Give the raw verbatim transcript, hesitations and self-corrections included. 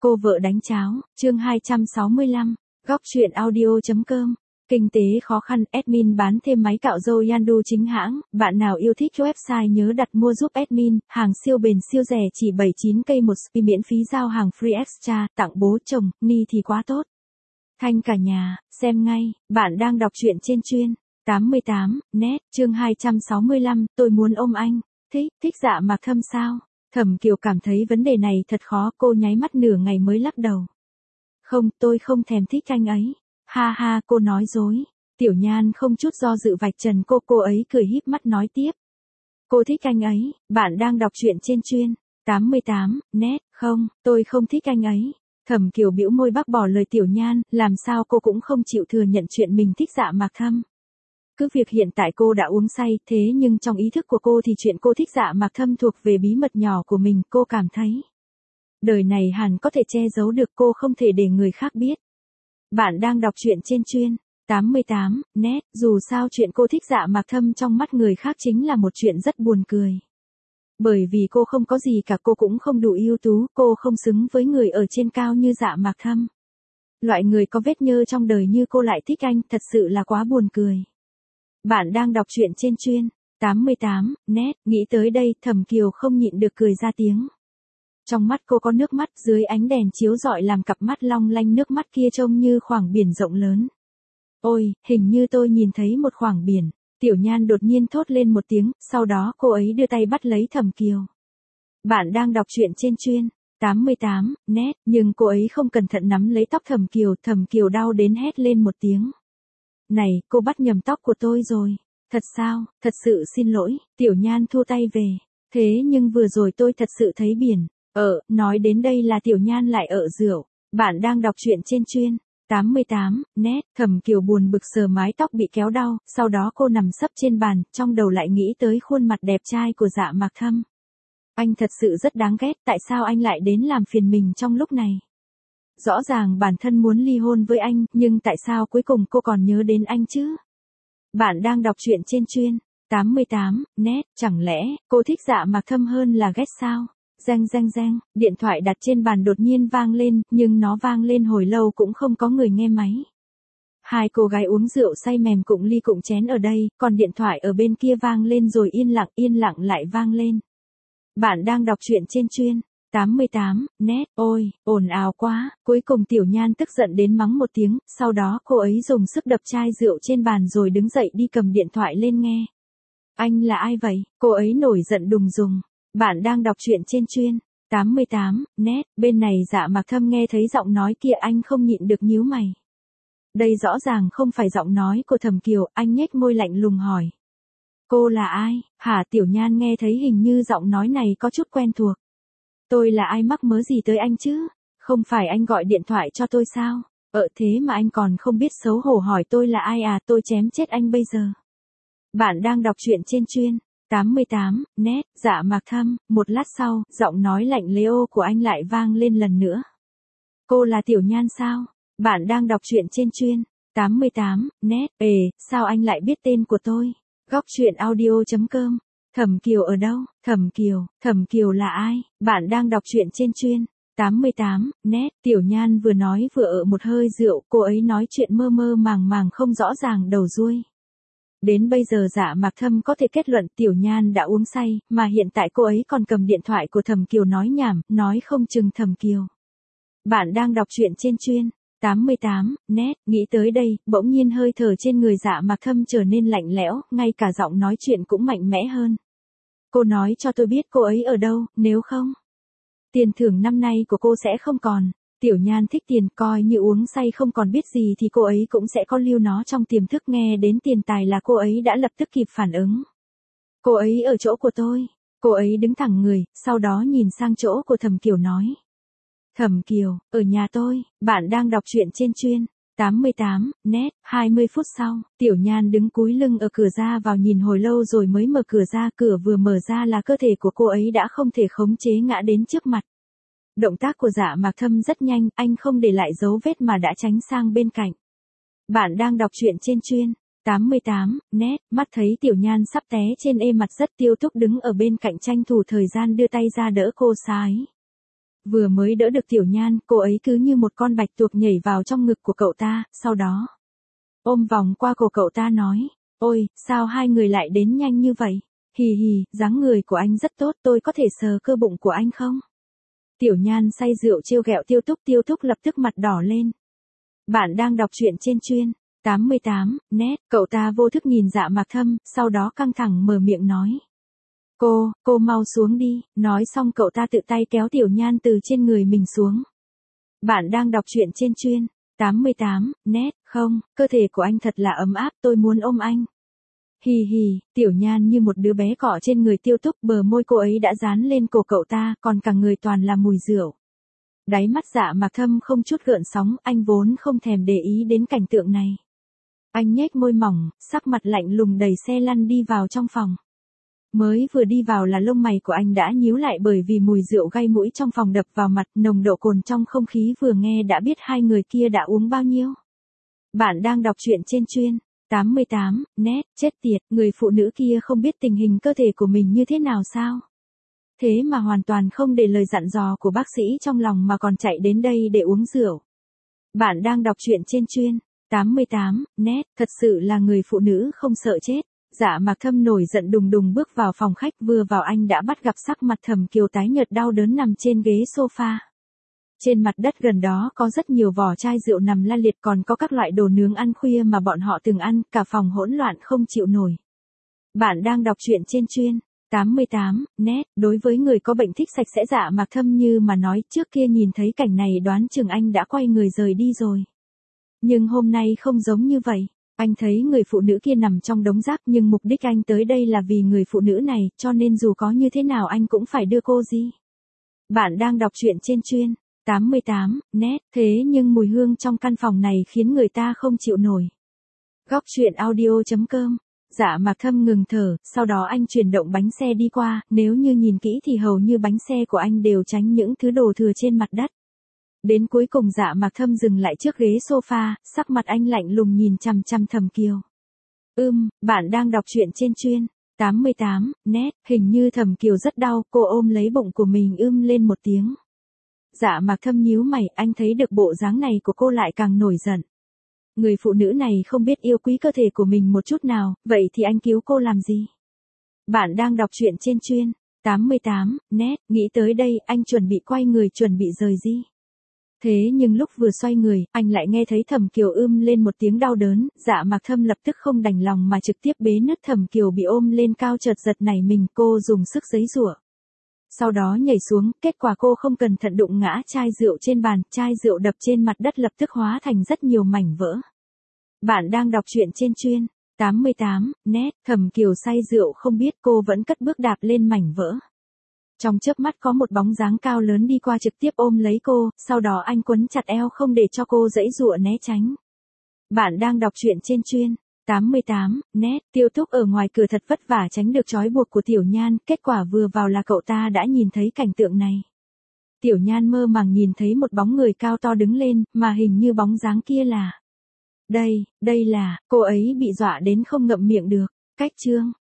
Cô vợ đánh cháo, chương hai trăm sáu mươi lăm, góc truyện audio chấm com. Kinh tế khó khăn, admin bán thêm máy cạo râu Yandu chính hãng, bạn nào yêu thích website nhớ đặt mua giúp admin, hàng siêu bền siêu rẻ chỉ bảy mươi chín cây một spi miễn phí giao hàng free extra, tặng bố chồng, ni thì quá tốt. Thanh cả nhà, xem ngay, bạn đang đọc truyện trên chuyên tám mươi tám, net, chương hai trăm sáu mươi lăm, tôi muốn ôm anh, thích, thích Dạ Mạc Thâm sao? Thẩm Kiều cảm thấy vấn đề này thật khó, cô nháy mắt nửa ngày mới lắc đầu. Không, tôi không thèm thích anh ấy. Ha ha, cô nói dối. Tiểu Nhan không chút do dự vạch trần cô, cô ấy cười híp mắt nói tiếp. Cô thích anh ấy, bạn đang đọc truyện trên chuyên tám mươi tám, net, không, tôi không thích anh ấy. Thẩm Kiều bĩu môi bác bỏ lời Tiểu Nhan, làm sao cô cũng không chịu thừa nhận chuyện mình thích Dạ Mạc Thâm. Cứ việc hiện tại cô đã uống say, thế nhưng trong ý thức của cô thì chuyện cô thích Dạ Mạc Thâm thuộc về bí mật nhỏ của mình, cô cảm thấy. Đời này hẳn có thể che giấu được, cô không thể để người khác biết. Bạn đang đọc truyện trên chuyên tám mươi tám, net, dù sao chuyện cô thích Dạ Mạc Thâm trong mắt người khác chính là một chuyện rất buồn cười. Bởi vì cô không có gì cả, cô cũng không đủ ưu tú, cô không xứng với người ở trên cao như Dạ Mạc Thâm. Loại người có vết nhơ trong đời như cô lại thích anh, thật sự là quá buồn cười. Bạn đang đọc truyện trên chuyên tám mươi tám, net, nghĩ tới đây, Thẩm Kiều không nhịn được cười ra tiếng. Trong mắt cô có nước mắt, dưới ánh đèn chiếu rọi làm cặp mắt long lanh nước mắt kia trông như khoảng biển rộng lớn. Ôi, hình như tôi nhìn thấy một khoảng biển. Tiểu Nhan đột nhiên thốt lên một tiếng, sau đó cô ấy đưa tay bắt lấy Thẩm Kiều. Bạn đang đọc truyện trên chuyên tám mươi tám, net, nhưng cô ấy không cẩn thận nắm lấy tóc Thẩm Kiều, Thẩm Kiều đau đến hét lên một tiếng. Này, cô bắt nhầm tóc của tôi rồi. Thật sao, thật sự xin lỗi, Tiểu Nhan thu tay về. Thế nhưng vừa rồi tôi thật sự thấy biển. Ờ, nói đến đây là Tiểu Nhan lại ợ rượu. Bạn đang đọc truyện trên chuyên tám mươi tám, net, Thẩm Kiều buồn bực sờ mái tóc bị kéo đau, sau đó cô nằm sấp trên bàn, trong đầu lại nghĩ tới khuôn mặt đẹp trai của Dạ Mạc Thâm. Anh thật sự rất đáng ghét, tại sao anh lại đến làm phiền mình trong lúc này? Rõ ràng bản thân muốn ly hôn với anh, nhưng tại sao cuối cùng cô còn nhớ đến anh chứ? Bạn đang đọc truyện trên chuyên tám mươi tám, net, chẳng lẽ cô thích Dạ Mạc Thâm hơn là ghét sao? Reng reng reng, điện thoại đặt trên bàn đột nhiên vang lên, nhưng nó vang lên hồi lâu cũng không có người nghe máy. Hai cô gái uống rượu say mềm cụng ly cụng chén ở đây, còn điện thoại ở bên kia vang lên rồi yên lặng, yên lặng lại vang lên. Bạn đang đọc truyện trên chuyên tám mươi tám, net, ôi, ồn ào quá, cuối cùng Tiểu Nhan tức giận đến mắng một tiếng, sau đó cô ấy dùng sức đập chai rượu trên bàn rồi đứng dậy đi cầm điện thoại lên nghe. Anh là ai vậy? Cô ấy nổi giận đùng đùng. Bạn đang đọc truyện trên chuyên tám mươi tám, net, bên này Dạ Mạc Thâm nghe thấy giọng nói kia anh không nhịn được nhíu mày. Đây rõ ràng không phải giọng nói của Thẩm Kiều, anh nhếch môi lạnh lùng hỏi. Cô là ai? Hả? Tiểu Nhan nghe thấy hình như giọng nói này có chút quen thuộc. Tôi là ai mắc mớ gì tới anh chứ? Không phải anh gọi điện thoại cho tôi sao? Ờ thế mà anh còn không biết xấu hổ hỏi tôi là ai à, tôi chém chết anh bây giờ. Bạn đang đọc truyện trên chuyên tám mươi tám, net, Dạ Mạc Thâm, một lát sau, giọng nói lạnh lẽo của anh lại vang lên lần nữa. Cô là Tiểu Nhan sao? Bạn đang đọc truyện trên chuyên tám mươi tám, net, ề, sao anh lại biết tên của tôi? Góc truyện audio chấm com. Thẩm Kiều ở đâu? Thẩm Kiều, Thẩm Kiều là ai? Bạn đang đọc truyện trên chuyên tám mươi tám, net, Tiểu Nhan vừa nói vừa ợ một hơi rượu, cô ấy nói chuyện mơ mơ màng màng không rõ ràng đầu đuôi. Đến bây giờ Dạ Mạc Thâm có thể kết luận Tiểu Nhan đã uống say, mà hiện tại cô ấy còn cầm điện thoại của Thẩm Kiều nói nhảm, nói không chừng Thẩm Kiều. Bạn đang đọc truyện trên chuyên tám mươi tám, net, nghĩ tới đây, bỗng nhiên hơi thở trên người Dạ Mạc Thâm trở nên lạnh lẽo, ngay cả giọng nói chuyện cũng mạnh mẽ hơn. Cô nói cho tôi biết cô ấy ở đâu, nếu không, tiền thưởng năm nay của cô sẽ không còn. Tiểu Nhan thích tiền, coi như uống say không còn biết gì thì cô ấy cũng sẽ có lưu nó trong tiềm thức, nghe đến tiền tài là cô ấy đã lập tức kịp phản ứng. Cô ấy ở chỗ của tôi. Cô ấy đứng thẳng người, sau đó nhìn sang chỗ của Thẩm Kiều nói. Thẩm Kiều, ở nhà tôi. Bạn đang đọc truyện trên chuyên tám mươi tám, net, hai mươi phút sau, Tiểu Nhan đứng cúi lưng ở cửa ra vào nhìn hồi lâu rồi mới mở cửa ra, cửa vừa mở ra là cơ thể của cô ấy đã không thể khống chế ngã đến trước mặt. Động tác của Dạ Mạc Thâm rất nhanh, anh không để lại dấu vết mà đã tránh sang bên cạnh. Bạn đang đọc truyện trên chuyên tám mươi tám, net, mắt thấy Tiểu Nhan sắp té trên ê mặt rất tiêu túc đứng ở bên cạnh tranh thủ thời gian đưa tay ra đỡ cô sái. vừa mới đỡ được Tiểu Nhan, cô ấy cứ như một con bạch tuộc nhảy vào trong ngực của cậu ta, sau đó ôm vòng qua cổ cậu ta nói, ôi, sao hai người lại đến nhanh như vậy? Hì hì, dáng người của anh rất tốt, tôi có thể sờ cơ bụng của anh không? Tiểu Nhan say rượu trêu ghẹo Tiêu Túc, Tiêu Túc lập tức mặt đỏ lên. Bạn đang đọc truyện trên chuyên tám mươi tám, net, cậu ta vô thức nhìn Dạ Mạc Thâm, sau đó căng thẳng mở miệng nói. Cô, cô mau xuống đi, nói xong cậu ta tự tay kéo Tiểu Nhan từ trên người mình xuống. Bạn đang đọc truyện trên chuyên tám mươi tám, net, không, cơ thể của anh thật là ấm áp, tôi muốn ôm anh. Hì hì, Tiểu Nhan như một đứa bé cọ trên người Tiêu Túc, bờ môi cô ấy đã dán lên cổ cậu ta, còn cả người toàn là mùi rượu. Đáy mắt Dạ Mạc Thâm không chút gợn sóng, anh vốn không thèm để ý đến cảnh tượng này. Anh nhếch môi mỏng, sắc mặt lạnh lùng đẩy xe lăn đi vào trong phòng. Mới vừa đi vào là lông mày của anh đã nhíu lại bởi vì mùi rượu gây mũi trong phòng đập vào mặt, nồng độ cồn trong không khí vừa nghe đã biết hai người kia đã uống bao nhiêu. Bạn đang đọc truyện trên chuyên tám mươi tám, net, chết tiệt, người phụ nữ kia không biết tình hình cơ thể của mình như thế nào sao? Thế mà hoàn toàn không để lời dặn dò của bác sĩ trong lòng mà còn chạy đến đây để uống rượu. Bạn đang đọc truyện trên chuyên tám mươi tám, net, thật sự là người phụ nữ không sợ chết. Dạ Mạc Thâm nổi giận đùng đùng bước vào phòng khách, vừa vào anh đã bắt gặp sắc mặt Thẩm Kiều tái nhợt đau đớn nằm trên ghế sofa. Trên mặt đất gần đó có rất nhiều vỏ chai rượu nằm la liệt, còn có các loại đồ nướng ăn khuya mà bọn họ từng ăn, cả phòng hỗn loạn không chịu nổi. Bạn đang đọc truyện trên chuyên tám mươi tám, net, đối với người có bệnh thích sạch sẽ Dạ Mạc Thâm như mà nói, trước kia nhìn thấy cảnh này đoán chừng anh đã quay người rời đi rồi. Nhưng hôm nay không giống như vậy. Anh thấy người phụ nữ kia nằm trong đống rác, nhưng mục đích anh tới đây là vì người phụ nữ này, cho nên dù có như thế nào anh cũng phải đưa cô đi. Bạn đang đọc truyện trên chuyên tám mươi tám, net, thế nhưng mùi hương trong căn phòng này khiến người ta không chịu nổi. Góc truyện audio chấm com. Dạ Mạc Thâm ngừng thở, sau đó anh chuyển động bánh xe đi qua, nếu như nhìn kỹ thì hầu như bánh xe của anh đều tránh những thứ đồ thừa trên mặt đất. Đến cuối cùng Dạ Mạc Thâm dừng lại trước ghế sofa, sắc mặt anh lạnh lùng nhìn chằm chằm Thẩm Kiều. Ưm, bạn đang đọc truyện trên chuyên tám mươi tám, net, hình như Thẩm Kiều rất đau, cô ôm lấy bụng của mình ưm lên một tiếng. Dạ Mạc Thâm nhíu mày, anh thấy được bộ dáng này của cô lại càng nổi giận. Người phụ nữ này không biết yêu quý cơ thể của mình một chút nào, vậy thì anh cứu cô làm gì? Bạn đang đọc truyện trên chuyên tám mươi tám, net, nghĩ tới đây, anh chuẩn bị quay người chuẩn bị rời đi. Thế nhưng lúc vừa xoay người, anh lại nghe thấy Thẩm Kiều ưm lên một tiếng đau đớn, Dạ Mạc Thâm lập tức không đành lòng mà trực tiếp bế nứt Thẩm Kiều bị ôm lên cao, chợt giật nảy mình, cô dùng sức giãy giụa. Sau đó nhảy xuống, kết quả cô không cẩn thận đụng ngã chai rượu trên bàn, chai rượu đập trên mặt đất lập tức hóa thành rất nhiều mảnh vỡ. Bạn đang đọc truyện trên chuyên tám mươi tám, net, Thẩm Kiều say rượu không biết cô vẫn cất bước đạp lên mảnh vỡ. Trong chớp mắt có một bóng dáng cao lớn đi qua trực tiếp ôm lấy cô, sau đó anh quấn chặt eo không để cho cô giãy giụa né tránh. Bạn đang đọc truyện trên chuyên tám mươi tám, net, Tiêu Túc ở ngoài cửa thật vất vả tránh được trói buộc của Tiểu Nhan, kết quả vừa vào là cậu ta đã nhìn thấy cảnh tượng này. Tiểu Nhan mơ màng nhìn thấy một bóng người cao to đứng lên, mà hình như bóng dáng kia là... Đây, đây là, cô ấy bị dọa đến không ngậm miệng được. Cách chương